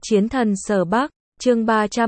Chiến thần Sở Bắc, chương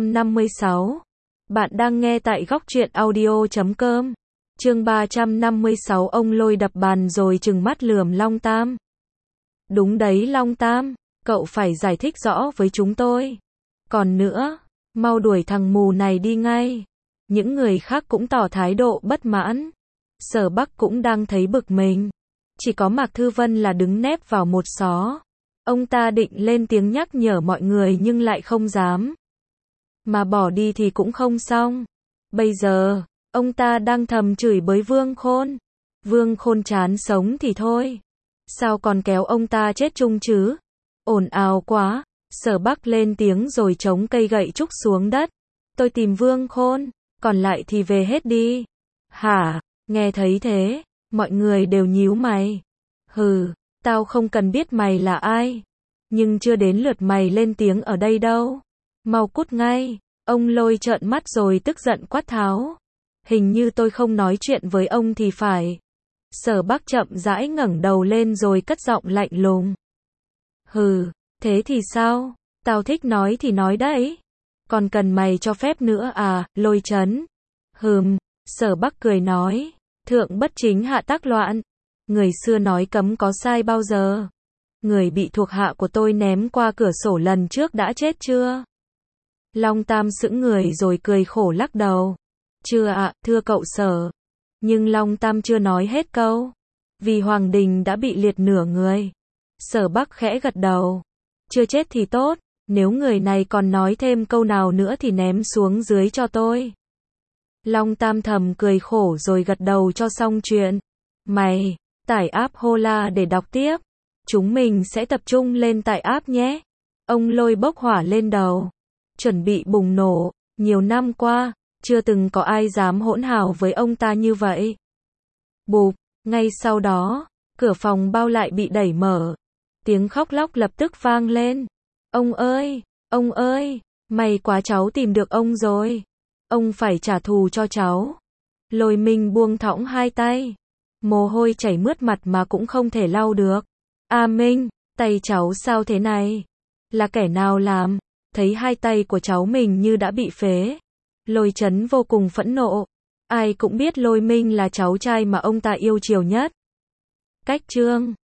356. Bạn đang nghe tại góc truyện audio.com. Chương 356. Ông Lôi đập bàn rồi trừng mắt lườm Long Tam. Đúng đấy Long Tam, cậu phải giải thích rõ với chúng tôi. Còn nữa, mau đuổi thằng mù này đi ngay. Những người khác cũng tỏ thái độ bất mãn. Sở Bắc cũng đang thấy bực mình. Chỉ có Mạc Thư Vân là đứng nép vào một xó. Ông ta định lên tiếng nhắc nhở mọi người nhưng lại không dám. Mà bỏ đi thì cũng không xong. Bây giờ, ông ta đang thầm chửi bới Vương Khôn. Vương Khôn chán sống thì thôi. Sao còn kéo ông ta chết chung chứ? Ồn ào quá. Sở Bắc lên tiếng rồi chống cây gậy trúc xuống đất. Tôi tìm Vương Khôn, còn lại thì về hết đi. Hả? Nghe thấy thế, mọi người đều nhíu mày. Hừ, tao không cần biết mày là ai. Nhưng chưa đến lượt mày lên tiếng ở đây đâu. Mau cút ngay. Ông Lôi trợn mắt rồi tức giận quát tháo. Hình như tôi không nói chuyện với ông thì phải. Sở Bắc chậm rãi ngẩng đầu lên rồi cất giọng lạnh lùng. Hừ, thế thì sao? Tao thích nói thì nói đấy. Còn cần mày cho phép nữa à, Lôi Trấn? Sở Bắc cười nói. Thượng bất chính hạ tác loạn. Người xưa nói cấm có sai bao giờ. Người bị thuộc hạ của tôi ném qua cửa sổ lần trước đã chết chưa? Long Tam sững người rồi cười khổ lắc đầu. Chưa ạ, thưa cậu Sở. Nhưng Long Tam chưa nói hết câu. Vì Hoàng Đình đã bị liệt nửa người. Sở Bắc khẽ gật đầu. Chưa chết thì tốt. Nếu người này còn nói thêm câu nào nữa thì ném xuống dưới cho tôi. Long Tam thầm cười khổ rồi gật đầu cho xong chuyện. Mày, tải app Hola để đọc tiếp. Chúng mình sẽ tập trung lên tải app nhé. Ông Lôi bốc hỏa lên đầu. Chuẩn bị bùng nổ. Nhiều năm qua, chưa từng có ai dám hỗn hào với ông ta như vậy. Bụp, ngay sau đó, cửa phòng bao lại bị đẩy mở. Tiếng khóc lóc lập tức vang lên. Ông ơi, may quá cháu tìm được ông rồi. Ông phải trả thù cho cháu. Lôi Minh buông thõng hai tay. Mồ hôi chảy mướt mặt mà cũng không thể lau được. A Minh, tay cháu sao thế này? Là kẻ nào làm? Thấy hai tay của cháu mình như đã bị phế. Lôi Trấn vô cùng phẫn nộ. Ai cũng biết Lôi Minh là cháu trai mà ông ta yêu chiều nhất. Cách chương